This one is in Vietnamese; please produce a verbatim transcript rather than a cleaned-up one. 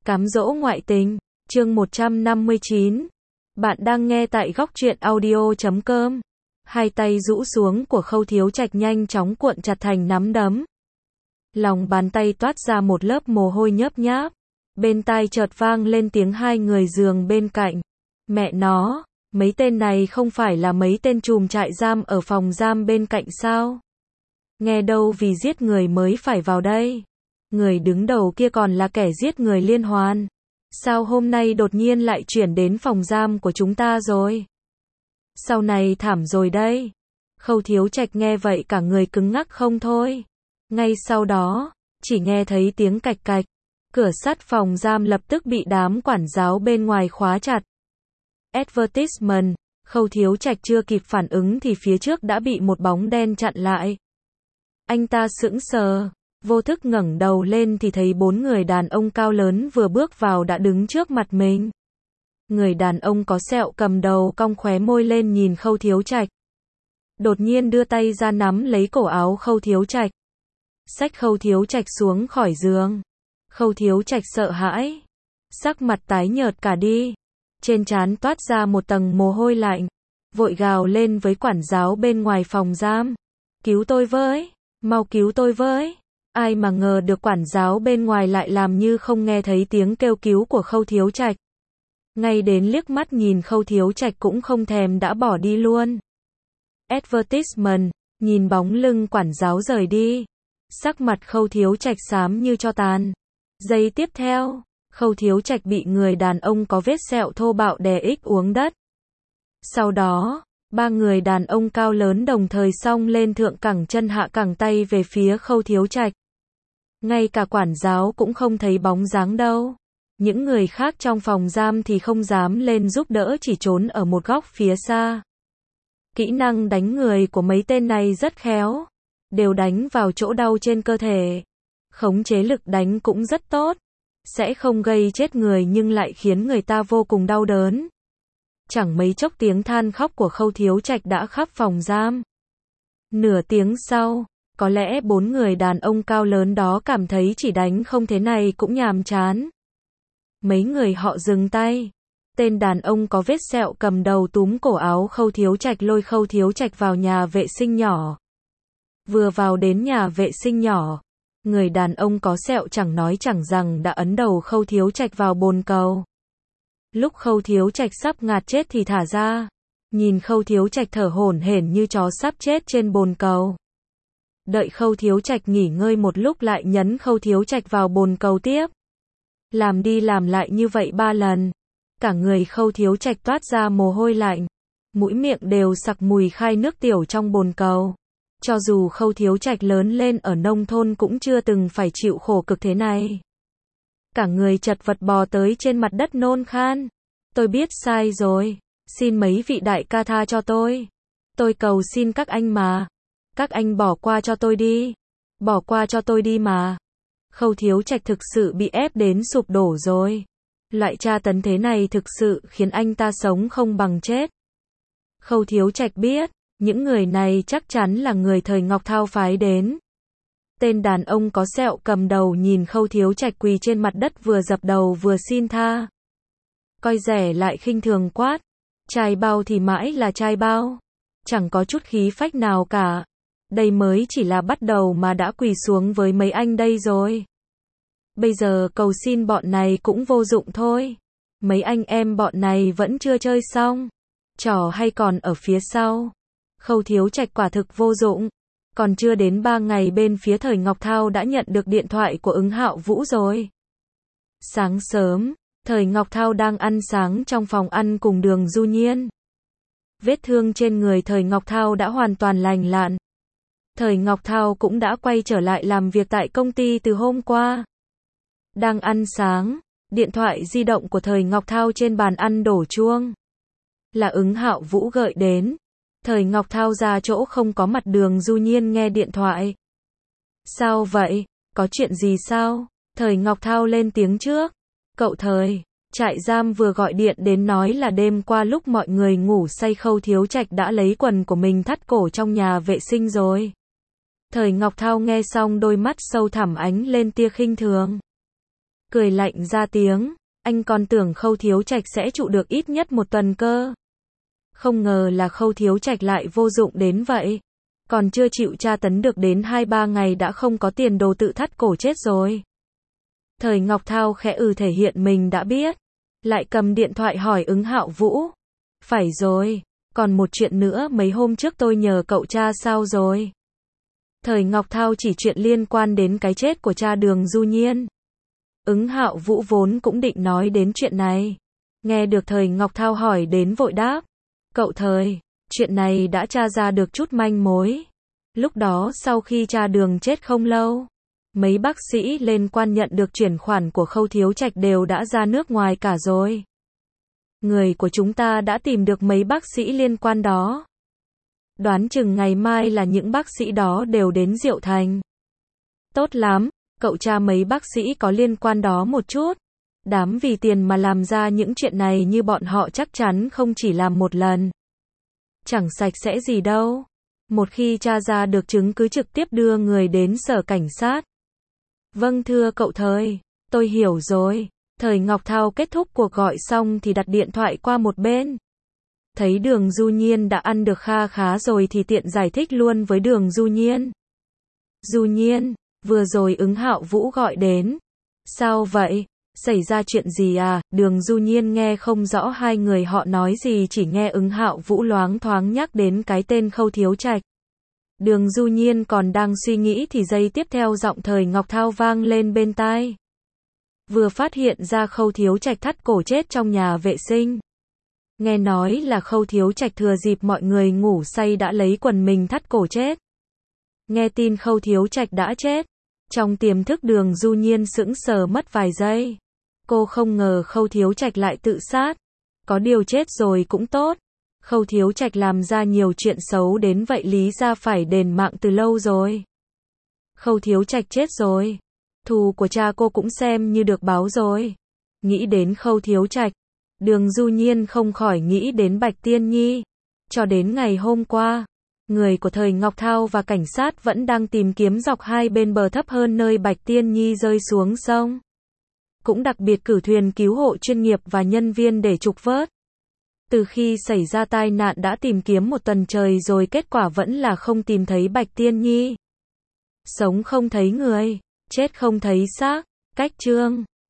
Cám dỗ ngoại tình, chương một trăm năm mươi chín. Bạn đang nghe tại góc truyện audio chấm com. Hai tay rũ xuống của Khâu Thiếu Trạch nhanh chóng cuộn chặt thành nắm đấm. Lòng bàn tay toát ra một lớp mồ hôi nhớp nháp. Bên tai chợt vang lên tiếng hai người giường bên cạnh. Mẹ nó, mấy tên này không phải là mấy tên trùm trại giam ở phòng giam bên cạnh sao? Nghe đâu vì giết người mới phải vào đây. Người đứng đầu kia còn là kẻ giết người liên hoàn. Sao hôm nay đột nhiên lại chuyển đến phòng giam của chúng ta rồi? Sau này thảm rồi đây. Khâu Thiếu Trạch nghe vậy cả người cứng ngắc không thôi. Ngay sau đó, chỉ nghe thấy tiếng cạch cạch. Cửa sắt phòng giam lập tức bị đám quản giáo bên ngoài khóa chặt. Advertisement, Khâu Thiếu Trạch chưa kịp phản ứng thì phía trước đã bị một bóng đen chặn lại. Anh ta sững sờ, vô thức ngẩng đầu lên thì thấy bốn người đàn ông cao lớn vừa bước vào đã đứng trước mặt mình. Người đàn ông có sẹo cầm đầu cong khóe môi lên nhìn Khâu Thiếu Trạch. Đột nhiên đưa tay ra nắm lấy cổ áo Khâu Thiếu Trạch. Xách Khâu Thiếu Trạch xuống khỏi giường. Khâu Thiếu Trạch sợ hãi, sắc mặt tái nhợt cả đi, trên trán toát ra một tầng mồ hôi lạnh, vội gào lên với quản giáo bên ngoài phòng giam. Cứu tôi với, mau cứu tôi với. Ai mà ngờ được quản giáo bên ngoài lại làm như không nghe thấy tiếng kêu cứu của Khâu Thiếu Trạch. Ngay đến liếc mắt nhìn Khâu Thiếu Trạch cũng không thèm đã bỏ đi luôn. Advertisement, nhìn bóng lưng quản giáo rời đi. Sắc mặt Khâu Thiếu Trạch xám như tro tàn. Giây tiếp theo, Khâu Thiếu Trạch bị người đàn ông có vết sẹo thô bạo đè ích uống đất. Sau đó, ba người đàn ông cao lớn đồng thời xông lên thượng cẳng chân hạ cẳng tay về phía Khâu Thiếu Trạch. Ngay cả quản giáo cũng không thấy bóng dáng đâu. Những người khác trong phòng giam thì không dám lên giúp đỡ, chỉ trốn ở một góc phía xa. Kỹ năng đánh người của mấy tên này rất khéo, đều đánh vào chỗ đau trên cơ thể. Khống chế lực đánh cũng rất tốt, sẽ không gây chết người nhưng lại khiến người ta vô cùng đau đớn. Chẳng mấy chốc tiếng than khóc của Khâu Thiếu Trạch đã khắp phòng giam. Nửa tiếng sau, có lẽ bốn người đàn ông cao lớn đó cảm thấy chỉ đánh không thế này cũng nhàm chán. Mấy người họ dừng tay. Tên đàn ông có vết sẹo cầm đầu túm cổ áo Khâu Thiếu Trạch lôi Khâu Thiếu Trạch vào nhà vệ sinh nhỏ. Vừa vào đến nhà vệ sinh nhỏ, người đàn ông có sẹo chẳng nói chẳng rằng đã ấn đầu Khâu Thiếu Trạch vào bồn cầu. Lúc Khâu Thiếu Trạch sắp ngạt chết thì thả ra. Nhìn Khâu Thiếu Trạch thở hổn hển như chó sắp chết trên bồn cầu. Đợi Khâu Thiếu Trạch nghỉ ngơi một lúc lại nhấn Khâu Thiếu Trạch vào bồn cầu tiếp. Làm đi làm lại như vậy ba lần. Cả người Khâu Thiếu Trạch toát ra mồ hôi lạnh. Mũi miệng đều sặc mùi khai nước tiểu trong bồn cầu. Cho dù Khâu Thiếu Trạch lớn lên ở nông thôn cũng chưa từng phải chịu khổ cực thế này. Cả người chật vật bò tới trên mặt đất nôn khan. Tôi biết sai rồi. Xin mấy vị đại ca tha cho tôi. Tôi cầu xin các anh mà. Các anh bỏ qua cho tôi đi. Bỏ qua cho tôi đi mà. Khâu Thiếu Trạch thực sự bị ép đến sụp đổ rồi. Loại tra tấn thế này thực sự khiến anh ta sống không bằng chết. Khâu Thiếu Trạch biết, những người này chắc chắn là người thời Ngọc Thao phái đến. Tên đàn ông có sẹo cầm đầu nhìn Khâu Thiếu Trạch quỳ trên mặt đất vừa dập đầu vừa xin tha. Coi rẻ lại khinh thường quát. Trai bao thì mãi là trai bao. Chẳng có chút khí phách nào cả. Đây mới chỉ là bắt đầu mà đã quỳ xuống với mấy anh đây rồi. Bây giờ cầu xin bọn này cũng vô dụng thôi. Mấy anh em bọn này vẫn chưa chơi xong. Trò hay còn ở phía sau. Khâu Thiếu Trạch quả thực vô dụng. Còn chưa đến ba ngày bên phía thời Ngọc Thao đã nhận được điện thoại của Ứng Hạo Vũ rồi. Sáng sớm, thời Ngọc Thao đang ăn sáng trong phòng ăn cùng Đường Du Nhiên. Vết thương trên người thời Ngọc Thao đã hoàn toàn lành lặn. Thời Ngọc Thao cũng đã quay trở lại làm việc tại công ty từ hôm qua. Đang ăn sáng, điện thoại di động của thời Ngọc Thao trên bàn ăn đổ chuông. Là Ứng Hạo Vũ gợi đến. Thời Ngọc Thao ra chỗ không có mặt Đường Du Nhiên nghe điện thoại. Sao vậy? Có chuyện gì sao? Thời Ngọc Thao lên tiếng trước. Cậu Thời, trại giam vừa gọi điện đến nói là đêm qua lúc mọi người ngủ say Khâu Thiếu Trạch đã lấy quần của mình thắt cổ trong nhà vệ sinh rồi. Thời Ngọc Thao nghe xong đôi mắt sâu thẳm ánh lên tia khinh thường. cười lạnh ra tiếng, anh còn tưởng Khâu Thiếu Trạch sẽ trụ được ít nhất một tuần cơ. Không ngờ là Khâu Thiếu Trạch lại vô dụng đến vậy. Còn chưa chịu tra tấn được đến hai ba ngày đã không có tiền đồ tự thắt cổ chết rồi. Thời Ngọc Thao khẽ ừ thể hiện mình đã biết. Lại cầm điện thoại hỏi Ứng Hạo Vũ. Phải rồi, còn một chuyện nữa mấy hôm trước tôi nhờ cậu cha sao rồi? Thời Ngọc Thao chỉ chuyện liên quan đến cái chết của cha Đường Du Nhiên. Ứng Hạo Vũ vốn cũng định nói đến chuyện này. Nghe được Thời Ngọc Thao hỏi đến vội đáp. Cậu Thời, chuyện này đã tra ra được chút manh mối. Lúc đó sau khi cha Đường chết không lâu, mấy bác sĩ liên quan nhận được chuyển khoản của Khâu Thiếu Trạch đều đã ra nước ngoài cả rồi. Người của chúng ta đã tìm được mấy bác sĩ liên quan đó. Đoán chừng ngày mai là những bác sĩ đó đều đến Diệu Thành. Tốt lắm, cậu tra mấy bác sĩ có liên quan đó một chút. Đám vì tiền mà làm ra những chuyện này như bọn họ chắc chắn không chỉ làm một lần. Chẳng sạch sẽ gì đâu. Một khi tra ra được chứng cứ trực tiếp đưa người đến sở cảnh sát. Vâng thưa cậu Thời, tôi hiểu rồi. Thời Ngọc Thao kết thúc cuộc gọi xong thì đặt điện thoại qua một bên. Thấy Đường Du Nhiên đã ăn được kha khá rồi thì tiện giải thích luôn với Đường Du Nhiên. Du Nhiên, vừa rồi Ứng Hạo Vũ gọi đến. Sao vậy? Xảy ra chuyện gì à? Đường Du Nhiên nghe không rõ hai người họ nói gì, chỉ nghe Ứng Hạo Vũ loáng thoáng nhắc đến cái tên Khâu Thiếu Trạch. Đường Du Nhiên còn đang suy nghĩ thì giây tiếp theo giọng Thời Ngọc Thao vang lên bên tai. Vừa phát hiện ra Khâu Thiếu Trạch thắt cổ chết trong nhà vệ sinh. Nghe nói là Khâu Thiếu Trạch thừa dịp mọi người ngủ say đã lấy quần mình thắt cổ chết. Nghe tin Khâu Thiếu Trạch đã chết, trong tiềm thức Đường Du Nhiên sững sờ mất vài giây. Cô không ngờ Khâu Thiếu Trạch lại tự sát. Có điều chết rồi cũng tốt. Khâu Thiếu Trạch làm ra nhiều chuyện xấu đến vậy lý ra phải đền mạng từ lâu rồi. Khâu Thiếu Trạch chết rồi. Thù của cha cô cũng xem như được báo rồi. Nghĩ đến Khâu Thiếu Trạch, Đường Du Nhiên không khỏi nghĩ đến Bạch Tiên Nhi. Cho đến ngày hôm qua, người của Thời Ngọc Thao và cảnh sát vẫn đang tìm kiếm dọc hai bên bờ thấp hơn nơi Bạch Tiên Nhi rơi xuống sông. Cũng đặc biệt cử thuyền cứu hộ chuyên nghiệp và nhân viên để trục vớt. Từ khi xảy ra tai nạn đã tìm kiếm một tuần trời rồi kết quả vẫn là không tìm thấy Bạch Tiên Nhi. Sống không thấy người, chết không thấy xác. Cách chương